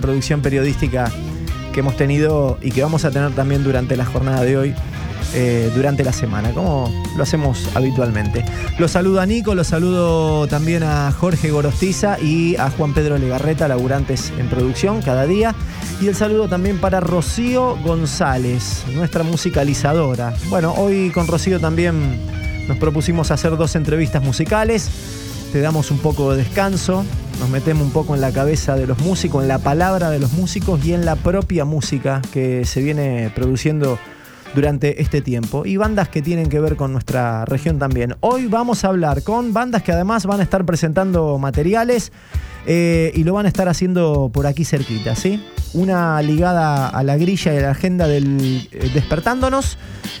producción periodística que hemos tenido y que vamos a tener también durante la jornada de hoy, durante la semana, como lo hacemos habitualmente. Los saludo a Nico, los saludo también a Jorge Gorostiza y a Juan Pedro Legarreta, laburantes en producción cada día. Y el saludo también para Rocío González, nuestra musicalizadora. Bueno, hoy con Rocío también nos propusimos hacer 2 entrevistas musicales. Te damos un poco de descanso, nos metemos un poco en la cabeza de los músicos, en la palabra de los músicos y en la propia música que se viene produciendo durante este tiempo, y bandas que tienen que ver con nuestra región también. Hoy vamos a hablar con bandas que además van a estar presentando materiales y lo van a estar haciendo por aquí cerquita, ¿sí? Una ligada a la grilla y a la agenda del Despertándonos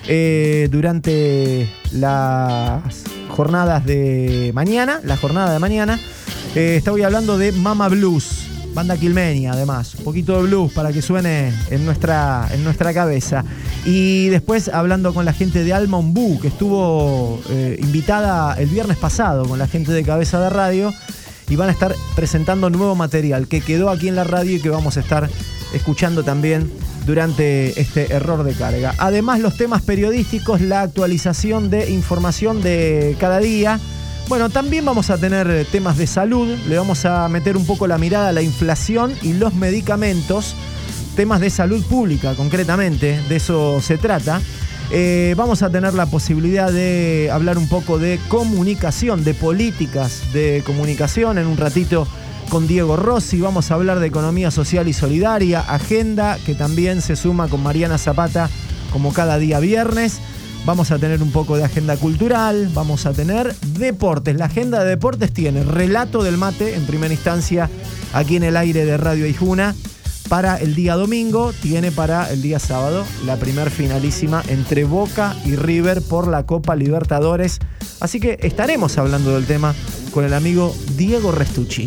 durante las jornadas de mañana, la jornada de mañana. Estoy hablando de Mama Blues, banda quilmeña además, un poquito de blues para que suene en nuestra cabeza. Y después hablando con la gente de Alma Ombú, que estuvo invitada el viernes pasado con la gente de Cabeza de Radio, y van a estar presentando nuevo material que quedó aquí en la radio y que vamos a estar escuchando también durante este error de carga. Además, los temas periodísticos, la actualización de información de cada día. Bueno, también vamos a tener temas de salud, le vamos a meter un poco la mirada a la inflación y los medicamentos, temas de salud pública concretamente, de eso se trata. Vamos a tener la posibilidad de hablar un poco de comunicación, de políticas de comunicación en un ratito con Diego Rossi. Vamos a hablar de economía social y solidaria, agenda que también se suma con Mariana Zapata como cada día viernes. Vamos a tener un poco de agenda cultural, vamos a tener deportes. La agenda de deportes tiene relato del mate en primera instancia aquí en el aire de Radio Aijuna para el día domingo, tiene para el día sábado la primer finalísima entre Boca y River por la Copa Libertadores. Así que estaremos hablando del tema con el amigo Diego Restucci.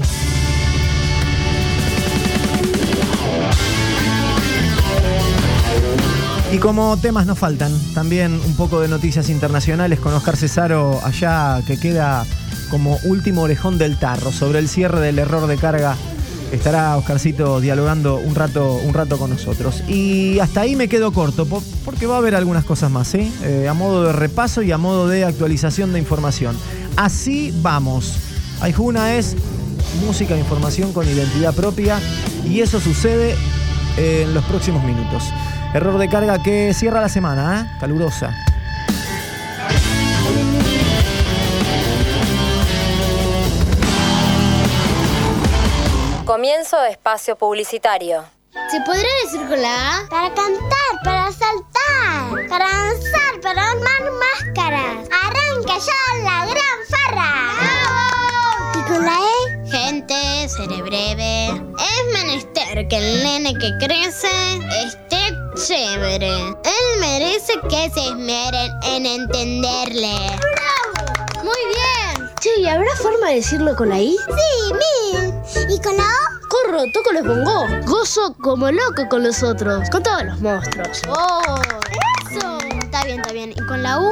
Y como temas no faltan, también un poco de noticias internacionales con Oscar Cesaro allá, que queda como último orejón del tarro sobre el cierre del error de carga. Estará Oscarcito dialogando un rato con nosotros. Y hasta ahí me quedo corto, porque va a haber algunas cosas más, ¿sí? A modo de repaso y a modo de actualización de información. Así vamos. Aijuna es música e información con identidad propia, y eso sucede en los próximos minutos. Error de carga que cierra la semana, calurosa. Comienzo de espacio publicitario. ¿Se podrá decir con la A? Para cantar, para saltar, para danzar, para armar máscaras. ¡Arranca ya la gran farra! ¡Bravo! ¿Y con la E? Gente, seré breve. Es menester que el nene que crece esté chévere. Él merece que se esmeren en entenderle. ¡Bravo! ¡Muy bien! Che, ¿y habrá forma de decirlo con la I? Sí, mil. ¿Y con la O? Corro, toco los bongos. Gozo como loco con los otros, con todos los monstruos. ¡Oh! ¡Eso! Está bien. ¿Y con la U?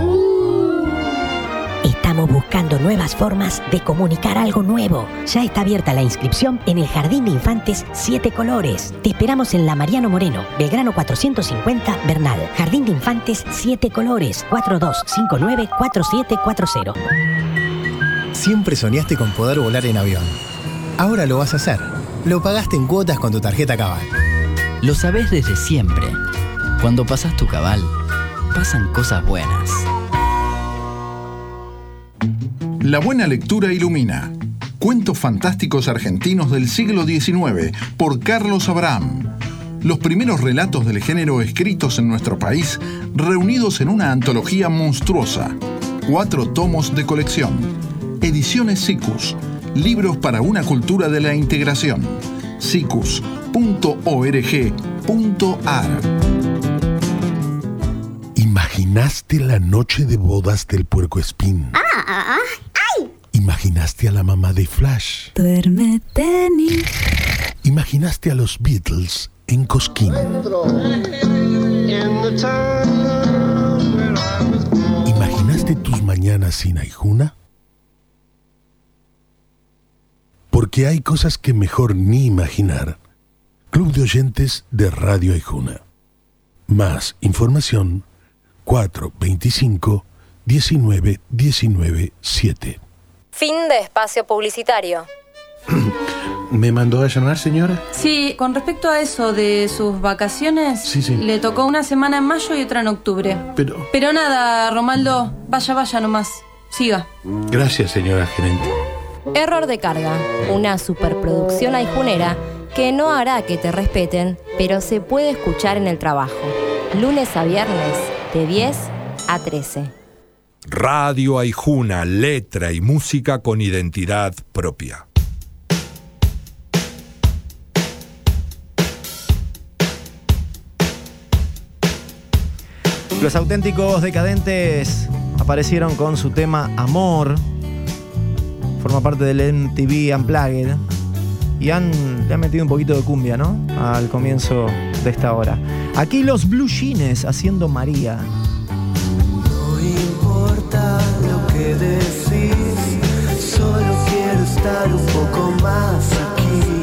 Estamos buscando nuevas formas de comunicar algo nuevo. Ya está abierta la inscripción en el Jardín de Infantes 7 Colores. Te esperamos en la Mariano Moreno, Belgrano 450, Bernal. Jardín de Infantes 7 Colores, 4259-4740. Siempre soñaste con poder volar en avión. Ahora lo vas a hacer. Lo pagaste en cuotas con tu tarjeta Cabal. Lo sabés desde siempre. Cuando pasas tu Cabal, pasan cosas buenas. La buena lectura ilumina. Cuentos fantásticos argentinos del siglo XIX por Carlos Abraham. Los primeros relatos del género escritos en nuestro país, reunidos en una antología monstruosa. 4 tomos de colección. Ediciones Sikus. Libros para una cultura de la integración. sikus.org.ar. ¿Imaginaste la noche de bodas del Puercoespín? ¡Ay! ¿Imaginaste a la mamá de Flash? Duérmete, ni. ¿Imaginaste a los Beatles en Cosquín? ¿Imaginaste tus mañanas sin Aijuna? Porque hay cosas que mejor ni imaginar Club de Oyentes de Radio Aijuna. Más información 425-19-19-7. Fin de espacio publicitario. ¿Me mandó a llamar, señora? Sí, con respecto a eso de sus vacaciones, sí. Le tocó una semana en mayo y otra en octubre. Pero nada, Romaldo, vaya nomás. Siga. Gracias, señora gerente. Error de carga, una superproducción aijunera que no hará que te respeten, pero se puede escuchar en el trabajo. Lunes a viernes, de 10 a 13. Radio Aijuna, letra y música con identidad propia. Los Auténticos Decadentes aparecieron con su tema Amor. Forma parte del MTV Unplugged. Y le han metido un poquito de cumbia, ¿no? Al comienzo de esta hora. Aquí los Blue Jeans haciendo María. No importa lo que decís, solo quiero estar un poco más aquí.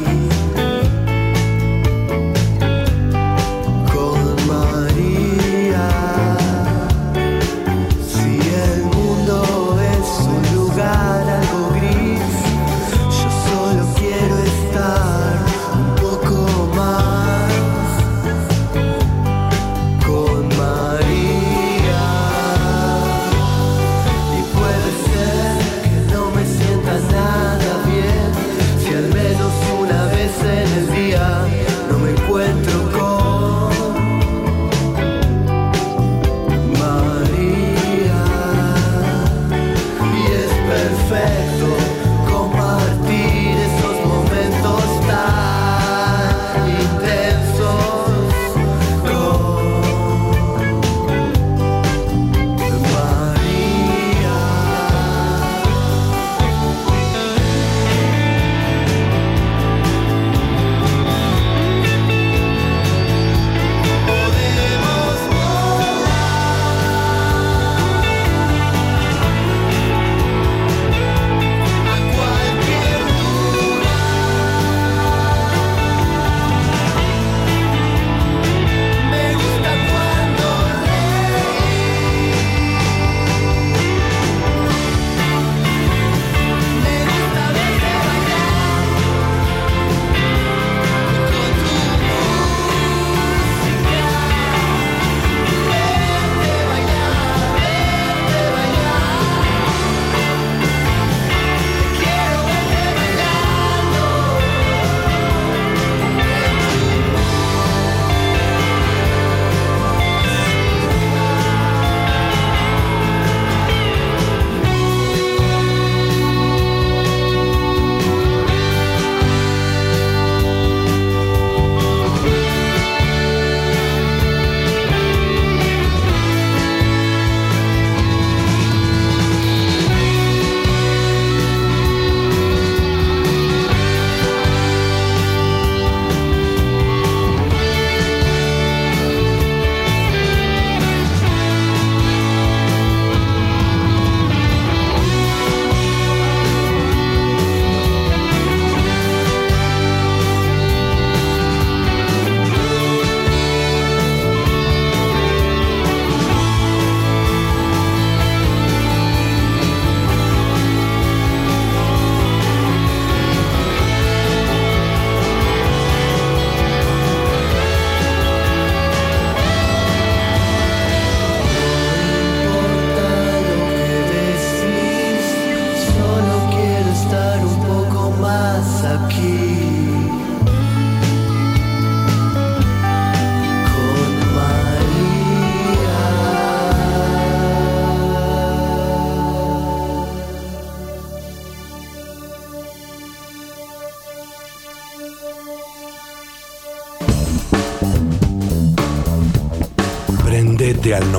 Prendete al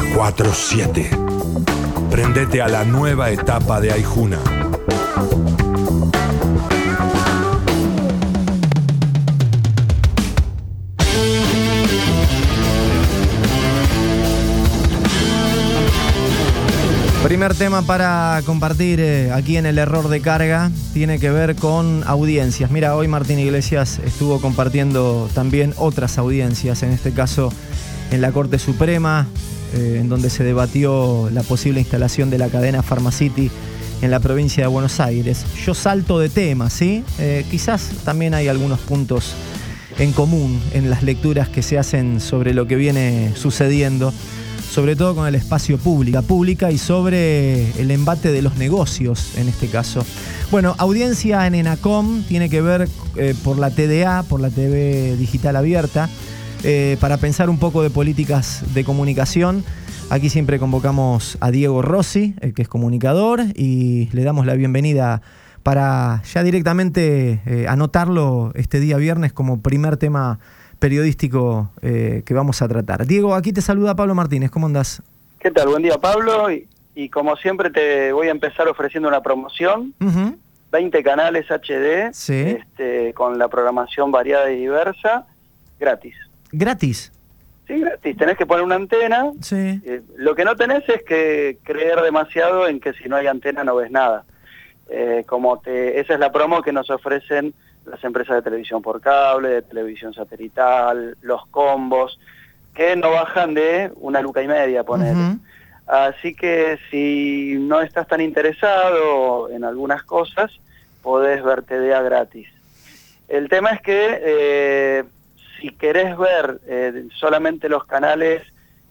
94.7. Prendete a la nueva etapa de Aijuna. Primer tema para compartir aquí en el error de carga tiene que ver con audiencias. Mira, hoy Martín Iglesias estuvo compartiendo también otras audiencias, en este caso en la Corte Suprema, en donde se debatió la posible instalación de la cadena Pharmacity en la provincia de Buenos Aires. Yo salto de tema, ¿sí? Quizás también hay algunos puntos en común en las lecturas que se hacen sobre lo que viene sucediendo, sobre todo con el espacio pública y sobre el embate de los negocios en este caso. Bueno, audiencia en ENACOM tiene que ver por la TDA, por la TV digital abierta, para pensar un poco de políticas de comunicación. Aquí siempre convocamos a Diego Rossi, que es comunicador, y le damos la bienvenida para ya directamente anotarlo este día viernes como primer tema periodístico que vamos a tratar. Diego, aquí te saluda Pablo Martínez, ¿cómo andás? ¿Qué tal? Buen día, Pablo, y como siempre te voy a empezar ofreciendo una promoción, 20 canales HD, sí, con la programación variada y diversa, gratis. ¿Gratis? Sí, gratis, tenés que poner una antena. Sí. Lo que no tenés es que creer demasiado en que si no hay antena no ves nada. Esa es la promo que nos ofrecen las empresas de televisión por cable, de televisión satelital, los combos, que no bajan de 1,5 lucas, ponele. Así que si no estás tan interesado en algunas cosas, podés ver TDA gratis. El tema es que si querés ver solamente los canales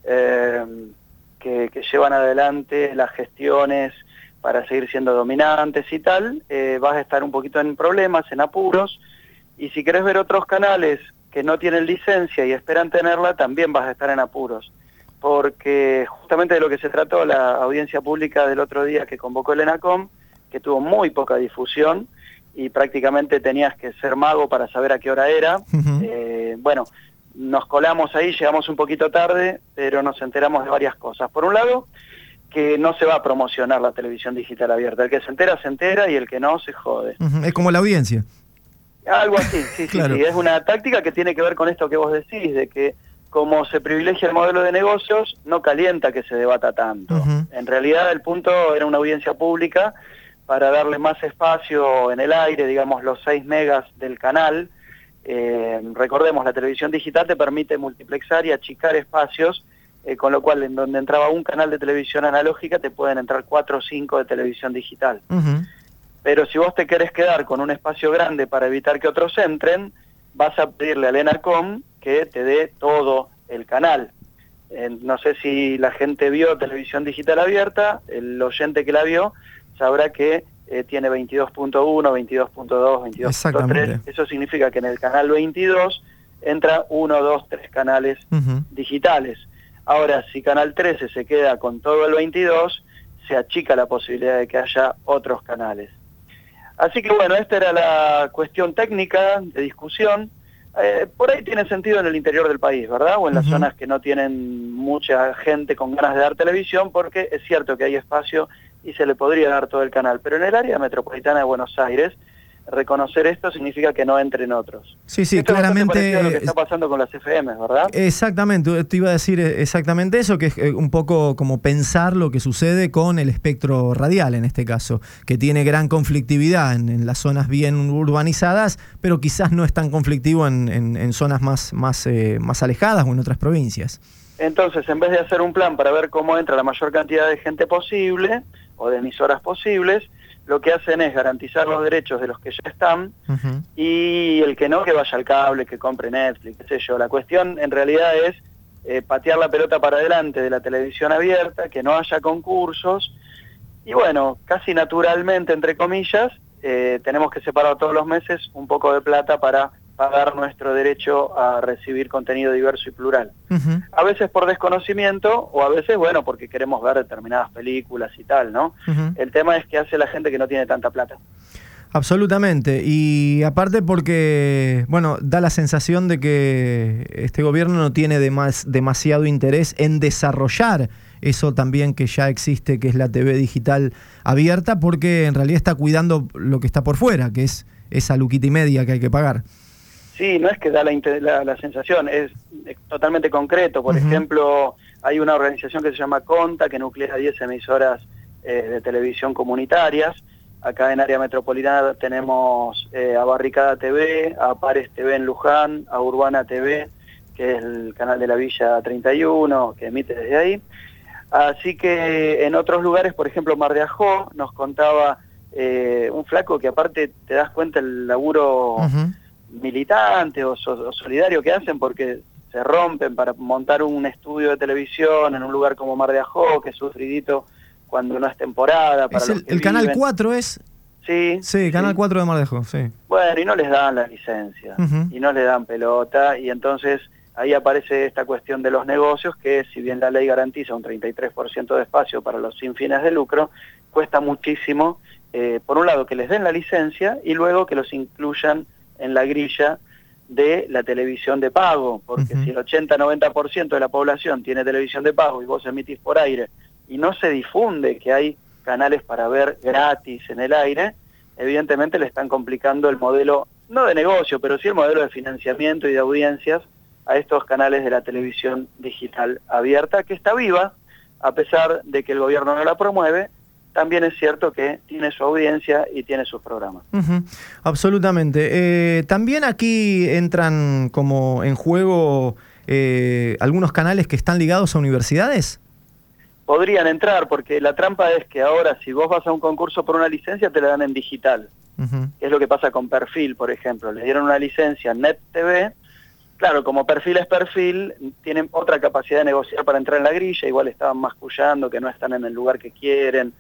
que llevan adelante las gestiones para seguir siendo dominantes y tal, vas a estar un poquito en problemas, en apuros, y si querés ver otros canales que no tienen licencia y esperan tenerla, también vas a estar en apuros, porque justamente de lo que se trató la audiencia pública del otro día que convocó el ENACOM, que tuvo muy poca difusión, y prácticamente tenías que ser mago para saber a qué hora era. Bueno, nos colamos ahí, llegamos un poquito tarde, pero nos enteramos de varias cosas. Por un lado, que no se va a promocionar la televisión digital abierta. El que se entera y el que no se jode. Es como la audiencia. Algo así, sí, claro. Sí. Es una táctica que tiene que ver con esto que vos decís, de que como se privilegia el modelo de negocios, no calienta que se debata tanto. En realidad el punto era una audiencia pública para darle más espacio en el aire, digamos los 6 megas del canal. Recordemos, la televisión digital te permite multiplexar y achicar espacios, con lo cual en donde entraba un canal de televisión analógica te pueden entrar 4 o 5 de televisión digital. Pero si vos te querés quedar con un espacio grande para evitar que otros entren, vas a pedirle al ENACOM que te dé todo el canal. No sé si la gente vio televisión digital abierta, el oyente que la vio sabrá que tiene 22.1, 22.2, 22.3. Eso significa que en el canal 22 entra 1, 2, 3 canales digitales. Ahora, si Canal 13 se queda con todo el 22, se achica la posibilidad de que haya otros canales. Así que bueno, esta era la cuestión técnica de discusión. Por ahí tiene sentido en el interior del país, ¿verdad? O en las zonas que no tienen mucha gente con ganas de dar televisión, porque es cierto que hay espacio y se le podría dar todo el canal. Pero en el área metropolitana de Buenos Aires, reconocer esto significa que no entren otros. Sí, claramente. Es lo que está pasando con las FM, ¿verdad? Exactamente, te iba a decir exactamente eso, que es un poco como pensar lo que sucede con el espectro radial en este caso, que tiene gran conflictividad en las zonas bien urbanizadas, pero quizás no es tan conflictivo en zonas más alejadas o en otras provincias. Entonces, en vez de hacer un plan para ver cómo entra la mayor cantidad de gente posible, o de emisoras posibles, lo que hacen es garantizar los derechos de los que ya están, y el que no, que vaya al cable, que compre Netflix, qué sé yo. La cuestión en realidad es patear la pelota para adelante de la televisión abierta, que no haya concursos, y bueno, casi naturalmente, entre comillas, tenemos que separar todos los meses un poco de plata para pagar nuestro derecho a recibir contenido diverso y plural. A veces por desconocimiento, o a veces, bueno, porque queremos ver determinadas películas y tal, ¿no? El tema es que hace la gente que no tiene tanta plata. Absolutamente, y aparte porque, bueno, da la sensación de que este gobierno no tiene demasiado interés en desarrollar eso también que ya existe, que es la TV digital abierta, porque en realidad está cuidando lo que está por fuera, que es esa luquita y media que hay que pagar. Sí, no es que da la sensación, es totalmente concreto. Por ejemplo, hay una organización que se llama CONTA, que nuclea 10 emisoras de televisión comunitarias. Acá en área metropolitana tenemos a Barricada TV, a Pares TV en Luján, a Urbana TV, que es el canal de la Villa 31, que emite desde ahí. Así que en otros lugares, por ejemplo Mar de Ajó, nos contaba un flaco que aparte te das cuenta el laburo militante o solidario que hacen, porque se rompen para montar un estudio de televisión en un lugar como Mar de Ajó, que es sufridito cuando no es temporada. Para es el Canal 4 es... Sí, Canal 4 de Mar de Ajó, sí. Bueno, y no les dan la licencia, y no les dan pelota, y entonces ahí aparece esta cuestión de los negocios, que si bien la ley garantiza un 33% de espacio para los sin fines de lucro, cuesta muchísimo, por un lado, que les den la licencia, y luego que los incluyan en la grilla de la televisión de pago, porque si el 80-90% de la población tiene televisión de pago y vos emitís por aire, y no se difunde que hay canales para ver gratis en el aire, evidentemente le están complicando el modelo, no de negocio, pero sí el modelo de financiamiento y de audiencias a estos canales de la televisión digital abierta, que está viva, a pesar de que el gobierno no la promueve. También es cierto que tiene su audiencia y tiene sus programas. Absolutamente. También aquí entran como en juego algunos canales que están ligados a universidades. Podrían entrar, porque la trampa es que ahora si vos vas a un concurso por una licencia te la dan en digital. Es lo que pasa con Perfil, por ejemplo. Le dieron una licencia en Net TV. Claro, como Perfil es Perfil, tienen otra capacidad de negociar para entrar en la grilla. Igual estaban mascullando que no están en el lugar que quieren.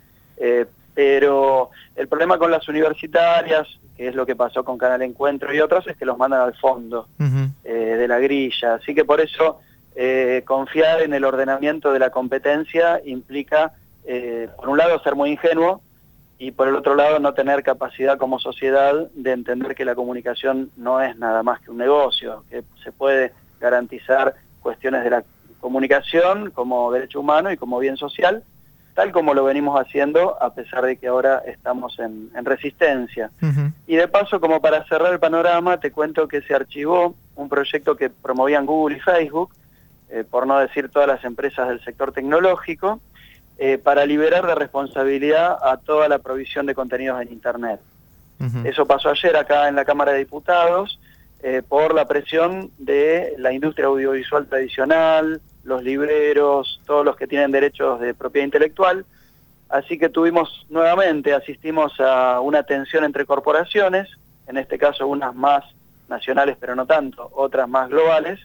Pero el problema con las universitarias, que es lo que pasó con Canal Encuentro y otros, es que los mandan al fondo de la grilla. Así que por eso confiar en el ordenamiento de la competencia implica, por un lado, ser muy ingenuo, y por el otro lado, no tener capacidad como sociedad de entender que la comunicación no es nada más que un negocio, que se puede garantizar cuestiones de la comunicación como derecho humano y como bien social, tal como lo venimos haciendo, a pesar de que ahora estamos en resistencia. Y de paso, como para cerrar el panorama, te cuento que se archivó un proyecto que promovían Google y Facebook, por no decir todas las empresas del sector tecnológico, para liberar de responsabilidad a toda la provisión de contenidos en Internet. Eso pasó ayer acá en la Cámara de Diputados, por la presión de la industria audiovisual tradicional, los libreros, todos los que tienen derechos de propiedad intelectual. Así que asistimos a una tensión entre corporaciones, en este caso unas más nacionales pero no tanto, otras más globales,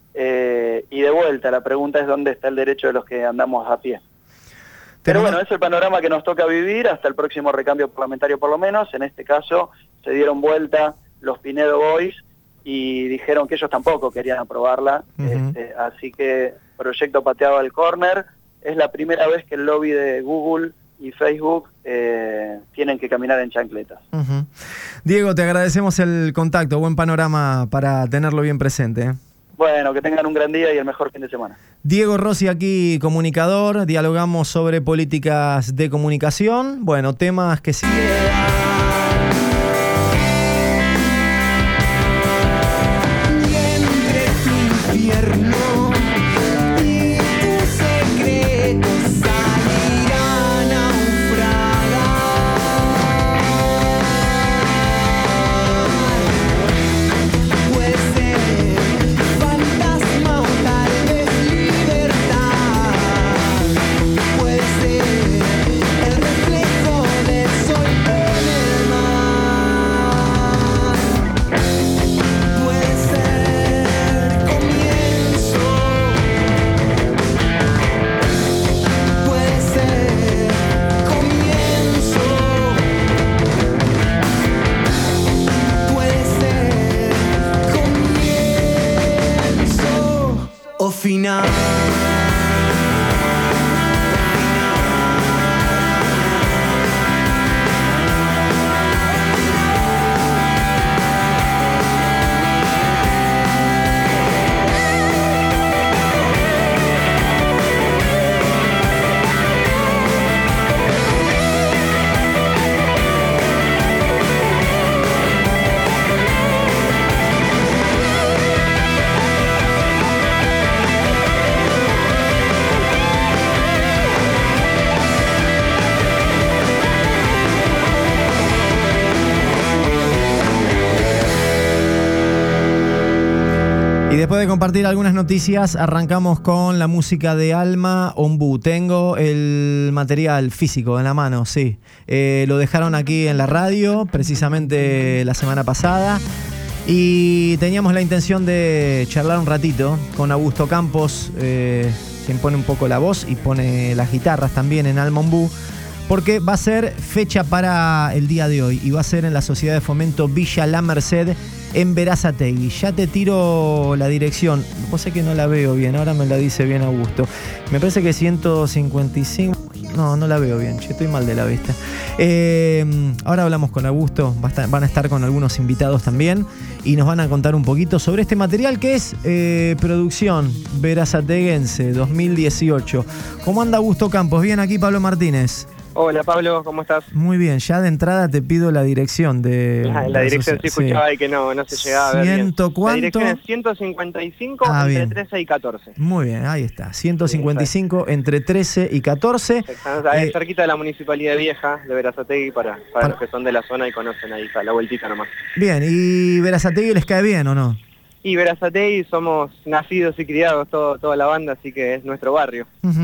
y de vuelta la pregunta es dónde está el derecho de los que andamos a pie. Pero bueno, es el panorama que nos toca vivir hasta el próximo recambio parlamentario por lo menos. En este caso se dieron vuelta los Pinedo Boys y dijeron que ellos tampoco querían aprobarla, así que proyecto pateado al córner. Es la primera vez que el lobby de Google y Facebook tienen que caminar en chancletas. Diego, te agradecemos el contacto, buen panorama para tenerlo bien presente. Bueno, que tengan un gran día y el mejor fin de semana. Diego Rossi aquí, comunicador, dialogamos sobre políticas de comunicación, bueno, temas que siguen. Final. Y después de compartir algunas noticias, arrancamos con la música de Alma Ombú. Tengo el material físico en la mano, sí. Lo dejaron aquí en la radio, precisamente la semana pasada. Y teníamos la intención de charlar un ratito con Augusto Campos, quien pone un poco la voz y pone las guitarras también en Alma Ombú, porque va a ser fecha para el día de hoy y va a ser en la Sociedad de Fomento Villa La Merced, en Berazategui. Ya te tiro la dirección. Vos sé que no la veo bien, ahora me la dice bien Augusto. Me parece que 155... No la veo bien, estoy mal de la vista. Ahora hablamos con Augusto, van a estar con algunos invitados también y nos van a contar un poquito sobre este material que es producción berazateguense 2018. ¿Cómo anda Augusto Campos? Bien, aquí Pablo Martínez. Hola Pablo, ¿cómo estás? Muy bien, ya de entrada te pido la dirección de... La dirección sí escuchaba y que no se llegaba a ver bien. ¿Cuánto? La dirección es 155 entre bien. 13 y 14. Muy bien, ahí está, 155 entre 13 y 14. Cerquita de la Municipalidad Vieja de Berazategui para los que son de la zona y conocen ahí, la vueltita nomás. Bien, ¿y Berazategui les cae bien o no? Y Berazategui somos nacidos y criados toda la banda, así que es nuestro barrio.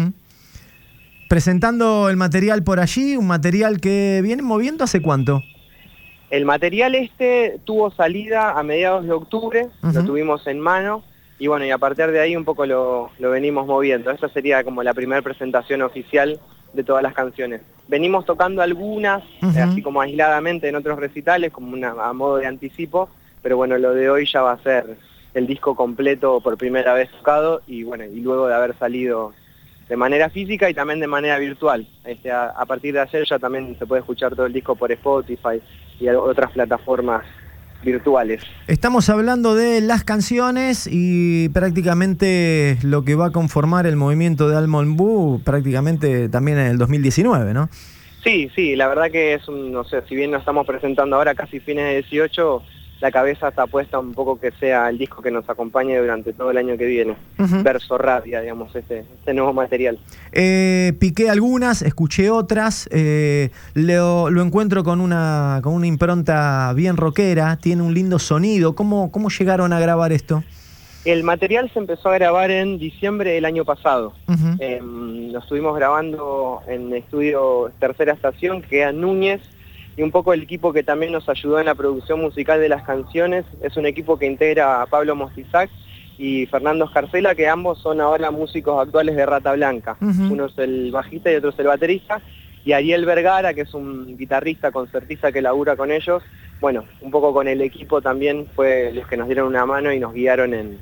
Presentando el material por allí, un material que viene moviendo ¿hace cuánto? El material tuvo salida a mediados de octubre, lo tuvimos en mano, y bueno, y a partir de ahí un poco lo venimos moviendo. Esta sería como la primera presentación oficial de todas las canciones. Venimos tocando algunas, así como aisladamente en otros recitales, como a modo de anticipo, pero bueno, lo de hoy ya va a ser el disco completo por primera vez tocado, y bueno, y luego de haber salido de manera física y también de manera virtual. A partir de ayer ya también se puede escuchar todo el disco por Spotify y otras plataformas virtuales. Estamos hablando de las canciones y prácticamente lo que va a conformar el movimiento de Alma Ombú prácticamente también en el 2019, ¿no? Sí, la verdad que es no sé, si bien nos estamos presentando ahora casi fines de 18, la cabeza está puesta un poco que sea el disco que nos acompañe durante todo el año que viene. Verso Rabia, digamos, este nuevo material. Piqué algunas, escuché otras, lo encuentro con una impronta bien rockera, tiene un lindo sonido. ¿Cómo llegaron a grabar esto? El material se empezó a grabar en diciembre del año pasado. Lo estuvimos grabando en estudio Tercera Estación, que queda en Núñez, y un poco el equipo que también nos ayudó en la producción musical de las canciones es un equipo que integra a Pablo Mostizac y Fernando Escarcela, que ambos son ahora músicos actuales de Rata Blanca. Uno es el bajista y otro es el baterista, y Ariel Vergara, que es un guitarrista, concertista que labura con ellos. Bueno, un poco con el equipo también fue los que nos dieron una mano y nos guiaron en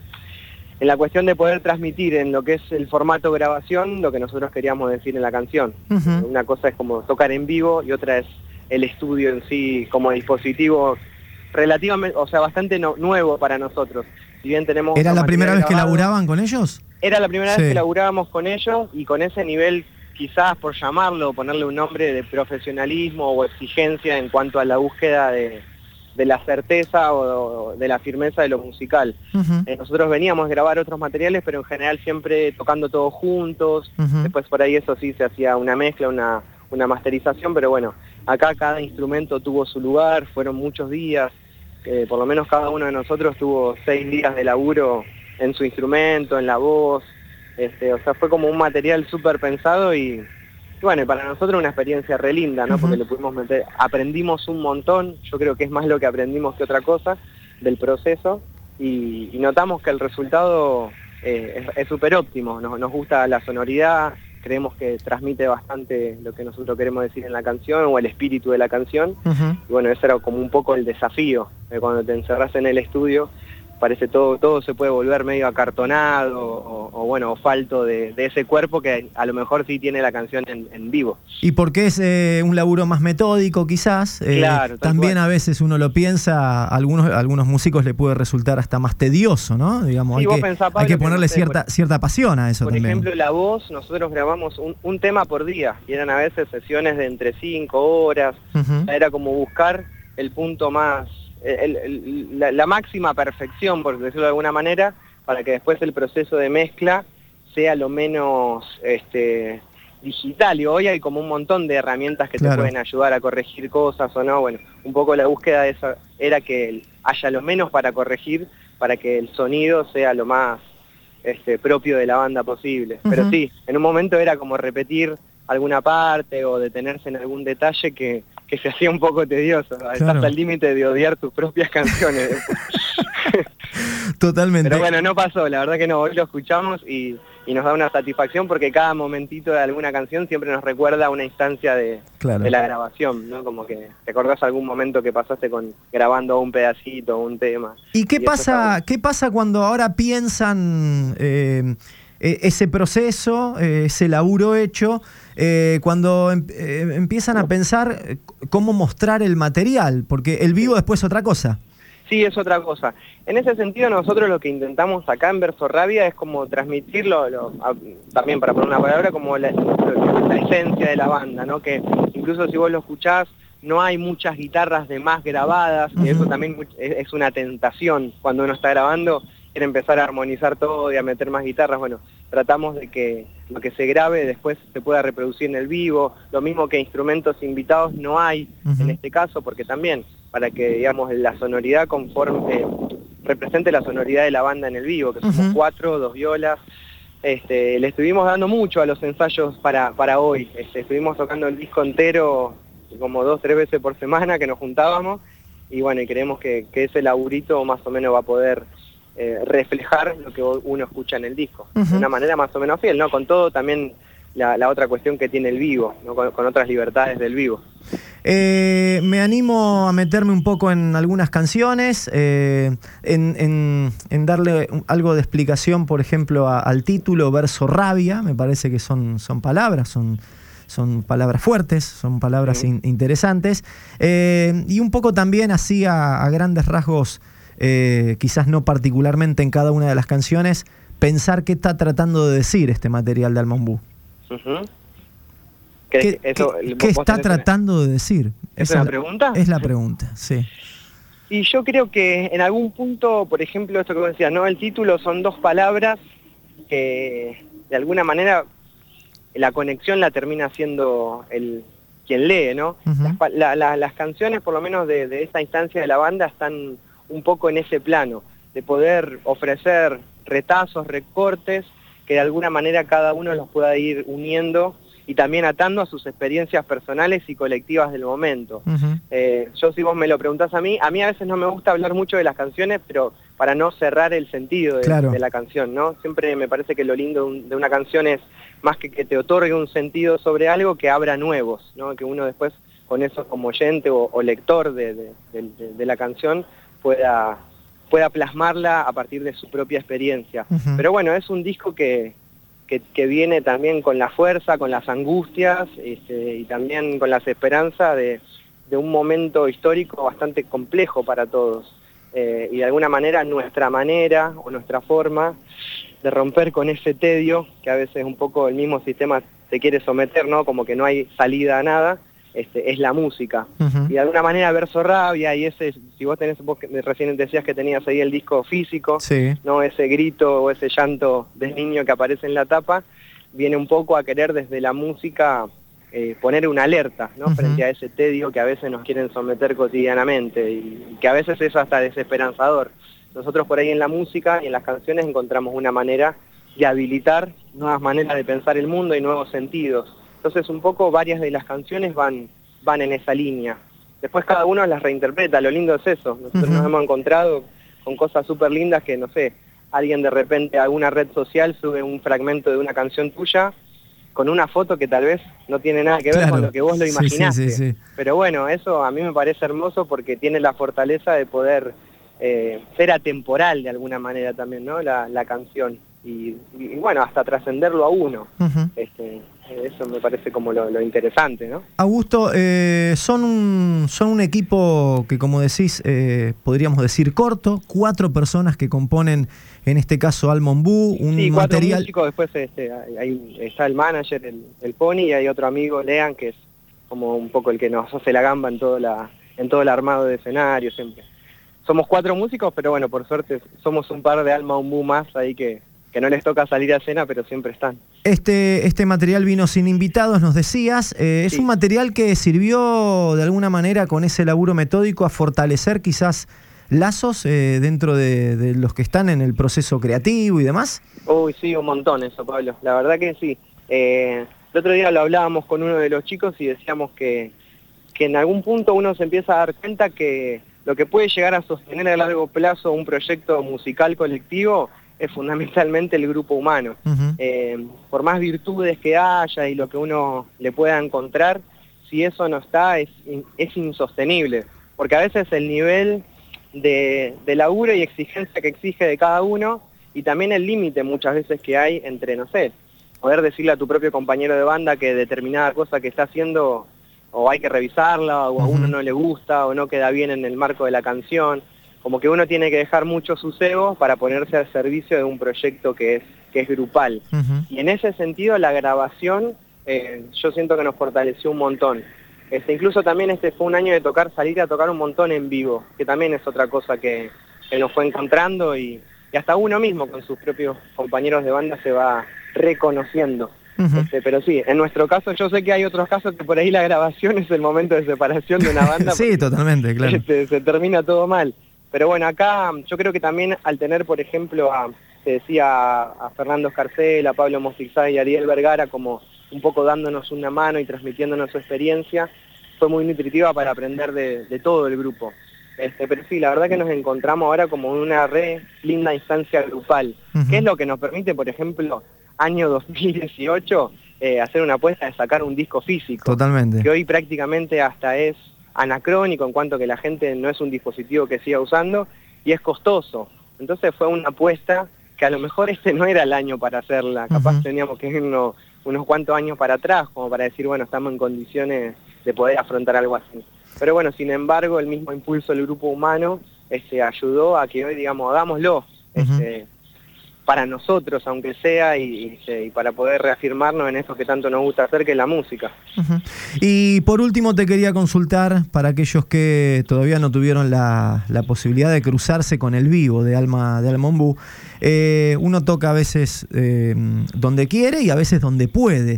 la cuestión de poder transmitir en lo que es el formato grabación lo que nosotros queríamos decir en la canción. Una cosa es como tocar en vivo y otra es el estudio en sí como dispositivo relativamente, o sea, bastante nuevo para nosotros. Si bien tenemos... ¿Era la primera vez que laburaban con ellos? Era la primera vez que laburábamos con ellos, y con ese nivel, quizás por llamarlo, ponerle un nombre de profesionalismo o exigencia en cuanto a la búsqueda de la certeza o de la firmeza de lo musical. Nosotros veníamos a grabar otros materiales, pero en general siempre tocando todos juntos. Después por ahí eso sí se hacía una mezcla, una masterización, pero bueno, acá cada instrumento tuvo su lugar, fueron muchos días, por lo menos cada uno de nosotros tuvo 6 días de laburo en su instrumento, en la voz, o sea, fue como un material súper pensado y bueno, para nosotros una experiencia re linda, ¿no? Porque le pudimos meter, aprendimos un montón, yo creo que es más lo que aprendimos que otra cosa del proceso, y notamos que el resultado es súper óptimo, nos gusta la sonoridad, creemos que transmite bastante lo que nosotros queremos decir en la canción o el espíritu de la canción. Y bueno, ese era como un poco el desafío, cuando te encerrás en el estudio, parece todo se puede volver medio acartonado o bueno, o falto de ese cuerpo que a lo mejor sí tiene la canción en vivo. Y porque es un laburo más metódico quizás, claro, también a veces uno lo piensa, a algunos músicos le puede resultar hasta más tedioso, ¿no? Digamos, sí, hay que ponerle cierta pasión a eso también. Por ejemplo, la voz, nosotros grabamos un tema por día, y eran a veces sesiones de entre 5 horas, era como buscar el punto más... la máxima perfección, por decirlo de alguna manera, para que después el proceso de mezcla sea lo menos digital. Y hoy hay como un montón de herramientas que te pueden ayudar a corregir cosas o no. Bueno, un poco la búsqueda de esa era que haya lo menos para corregir, para que el sonido sea lo más propio de la banda posible. Pero sí, en un momento era como repetir alguna parte o detenerse en algún detalle que se hacía un poco tedioso. Claro. Estás al límite de odiar tus propias canciones. Totalmente. Pero bueno, no pasó, la verdad que no, hoy lo escuchamos y nos da una satisfacción porque cada momentito de alguna canción siempre nos recuerda una instancia de la grabación, ¿no? Como que te acordás algún momento que pasaste grabando un pedacito, un tema. ¿Y qué pasa cuando ahora piensan ese proceso, ese laburo hecho, cuando empiezan a pensar cómo mostrar el material? Porque el vivo después es otra cosa. Sí, es otra cosa. En ese sentido nosotros lo que intentamos acá en Verso Rabia es como transmitirlo, también para poner una palabra, como la esencia de la banda, ¿no? Que incluso si vos lo escuchás, no hay muchas guitarras de más grabadas, y eso también es una tentación cuando uno está grabando, quiere empezar a armonizar todo y a meter más guitarras. Bueno, tratamos de que lo que se grabe después se pueda reproducir en el vivo, lo mismo que instrumentos invitados no hay en este caso, porque también para que, digamos, la sonoridad represente la sonoridad de la banda en el vivo, que somos 4, 2 violas. Le estuvimos dando mucho a los ensayos para hoy. Estuvimos tocando el disco entero como 2, 3 veces por semana que nos juntábamos, y bueno, y creemos que ese laburito más o menos va a poder reflejar lo que uno escucha en el disco, de una manera más o menos fiel, ¿no? Con todo también la otra cuestión que tiene el vivo, ¿no? Con otras libertades del vivo. Me animo a meterme un poco en algunas canciones, en darle algo de explicación, por ejemplo, al título Verso Rabia. Me parece que son palabras, son palabras fuertes, son palabras interesantes, y un poco también así a grandes rasgos, quizás no particularmente en cada una de las canciones, pensar qué está tratando de decir este material de Alma Ombú. ¿Qué está tratando de decir? ¿Es una pregunta? Es la pregunta, sí. Y yo creo que en algún punto, por ejemplo, esto que vos decías, ¿no? El título son 2 palabras que de alguna manera la conexión la termina haciendo quien lee, ¿no? Las canciones, por lo menos de esta instancia de la banda, están un poco en ese plano, de poder ofrecer retazos, recortes, que de alguna manera cada uno los pueda ir uniendo y también atando a sus experiencias personales y colectivas del momento. Yo, si vos me lo preguntás a mí a veces no me gusta hablar mucho de las canciones, pero para no cerrar el sentido de la canción, ¿no? Siempre me parece que lo lindo de una canción es más que te otorgue un sentido sobre algo, que abra nuevos, ¿no? Que uno después, con eso como oyente o lector de la canción, pueda plasmarla a partir de su propia experiencia. Pero bueno, es un disco que viene también con la fuerza, con las angustias, y también con las esperanzas de un momento histórico bastante complejo para todos. Y de alguna manera nuestra manera o nuestra forma de romper con ese tedio que a veces un poco el mismo sistema te quiere someter, ¿no? Como que no hay salida a nada. Es la música. Y de alguna manera Verso Rabia y si vos recién decías que tenías ahí el disco físico, no ese grito o ese llanto del niño que aparece en la tapa, viene un poco a querer desde la música poner una alerta, ¿no? Frente a ese tedio que a veces nos quieren someter cotidianamente y que a veces es hasta desesperanzador. Nosotros por ahí en la música y en las canciones encontramos una manera de habilitar nuevas maneras de pensar el mundo y nuevos sentidos. Entonces un poco varias de las canciones van en esa línea. Después cada uno las reinterpreta, lo lindo es eso. Nosotros nos hemos encontrado con cosas súper lindas que, no sé, alguien de repente a alguna red social sube un fragmento de una canción tuya con una foto que tal vez no tiene nada que ver con lo que vos lo imaginaste. Pero bueno, eso a mí me parece hermoso porque tiene la fortaleza de poder ser atemporal de alguna manera también, ¿no? La canción. Y bueno, hasta trascenderlo a uno. Eso me parece como lo interesante, ¿no? Augusto, son un equipo que, como decís, podríamos decir corto, 4 personas que componen, en este caso, Alma Ombú, un material... 4 músicos, después ahí está el manager, el Pony, y hay otro amigo, Lean, que es como un poco el que nos hace la gamba en todo el armado de escenario siempre. Somos 4 músicos, pero bueno, por suerte somos un par de Alma Ombú más ahí que no les toca salir a escena, pero siempre están. Este material vino sin invitados, nos decías. Es un material que sirvió de alguna manera con ese laburo metódico a fortalecer quizás lazos dentro de los que están en el proceso creativo y demás? Uy, sí, un montón eso, Pablo. La verdad que sí. El otro día lo hablábamos con uno de los chicos y decíamos que en algún punto uno se empieza a dar cuenta que lo que puede llegar a sostener a largo plazo un proyecto musical colectivo es fundamentalmente el grupo humano. Por más virtudes que haya y lo que uno le pueda encontrar, si eso no está, es insostenible. Porque a veces el nivel de laburo y exigencia que exige de cada uno, y también el límite muchas veces que hay entre, no sé, poder decirle a tu propio compañero de banda que determinada cosa que está haciendo o hay que revisarla, o a uno no le gusta, o no queda bien en el marco de la canción. Como que uno tiene que dejar mucho sus egos para ponerse al servicio de un proyecto que es grupal. Y en ese sentido la grabación, yo siento que nos fortaleció un montón. Incluso también fue un año de salir a tocar un montón en vivo, que también es otra cosa que nos fue encontrando y hasta uno mismo con sus propios compañeros de banda se va reconociendo. Pero sí, en nuestro caso yo sé que hay otros casos que por ahí la grabación es el momento de separación de una banda. Sí, totalmente, claro. Se termina todo mal. Pero bueno, acá yo creo que también al tener, por ejemplo, te decía a Fernando Escarcel, a Pablo Mostizá y a Ariel Vergara como un poco dándonos una mano y transmitiéndonos su experiencia, fue muy nutritiva para aprender de todo el grupo. Pero sí, la verdad que nos encontramos ahora como en una linda instancia grupal, que es lo que nos permite, por ejemplo, año 2018, hacer una apuesta de sacar un disco físico. Totalmente. Que hoy prácticamente hasta es anacrónico en cuanto que la gente no es un dispositivo que siga usando y es costoso. Entonces fue una apuesta que a lo mejor no era el año para hacerla, capaz teníamos que irnos unos cuantos años para atrás como para decir, bueno, estamos en condiciones de poder afrontar algo así. Pero bueno, sin embargo, el mismo impulso del grupo humano ayudó a que hoy, digamos, hagámoslo para nosotros, aunque sea, y para poder reafirmarnos en eso que tanto nos gusta hacer, que es la música. Y por último te quería consultar, para aquellos que todavía no tuvieron la posibilidad de cruzarse con el vivo de Alma Ombú, uno toca a veces donde quiere y a veces donde puede.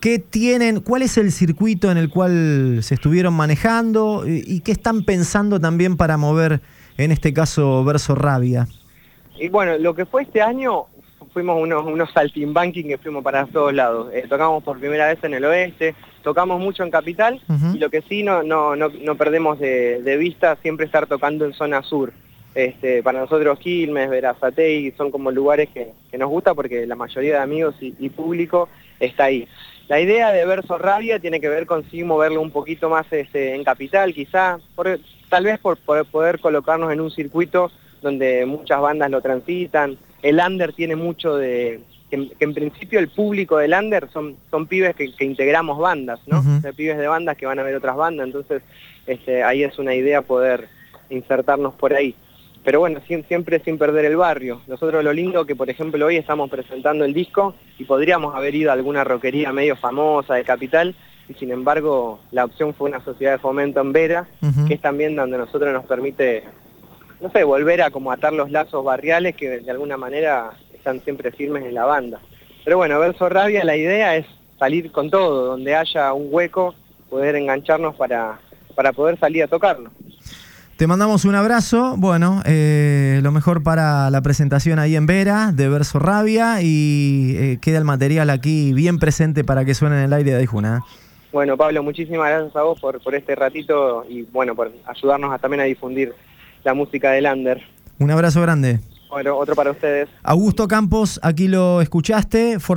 ¿Cuál es el circuito en el cual se estuvieron manejando y qué están pensando también para mover, en este caso, Verso Rabia? Y bueno, lo que fue este año, fuimos unos saltimbanquis que fuimos para todos lados. Tocamos por primera vez en el oeste, tocamos mucho en Capital, y lo que sí no perdemos de vista siempre estar tocando en zona sur. Para nosotros Quilmes, Berazategui son como lugares que nos gusta porque la mayoría de amigos y público está ahí. La idea de Verso Rabia tiene que ver con sí moverlo un poquito más en Capital, quizá, tal vez por poder colocarnos en un circuito donde muchas bandas lo transitan. El under tiene mucho que en principio el público del under son pibes que integramos bandas, ¿no? O sea, pibes de bandas que van a ver otras bandas, entonces ahí es una idea poder insertarnos por ahí. Pero bueno, siempre sin perder el barrio. Nosotros lo lindo que, por ejemplo, hoy estamos presentando el disco y podríamos haber ido a alguna rockería medio famosa de Capital, y sin embargo la opción fue una sociedad de fomento en Vera, que es también donde nosotros nos permite, no sé, volver a como atar los lazos barriales que de alguna manera están siempre firmes en la banda. Pero bueno, Verso Rabia, la idea es salir con todo, donde haya un hueco, poder engancharnos para poder salir a tocarlo. Te mandamos un abrazo, bueno, lo mejor para la presentación ahí en Vera de Verso Rabia y queda el material aquí bien presente para que suene en el aire de Aijuna. Bueno, Pablo, muchísimas gracias a vos por este ratito y bueno, por ayudarnos también a difundir la música del under. Un abrazo grande. Bueno, otro para ustedes. Augusto Campos, aquí lo escuchaste.